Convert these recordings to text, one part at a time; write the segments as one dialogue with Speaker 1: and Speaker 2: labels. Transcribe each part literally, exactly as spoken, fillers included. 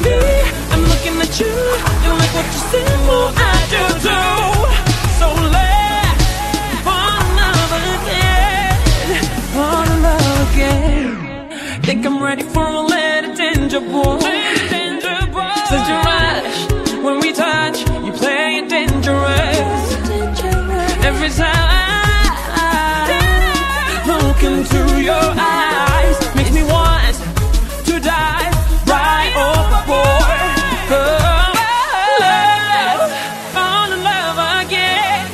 Speaker 1: me, I'm looking at you. You like what you see, well, I do too. So let's fall in love again, fall in love again. Think I'm ready for a little danger, boy. Such a rush when we touch, you play it dangerous. Every time I look into your eyes, makes me want to dive right overboard. Oh, let's fall in love again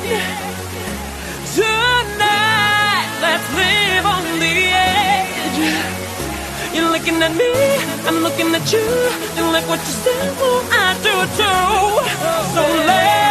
Speaker 1: tonight. Let's live on the edge. You're looking at me, I'm looking at you. You like what you say, well, I do too. So let's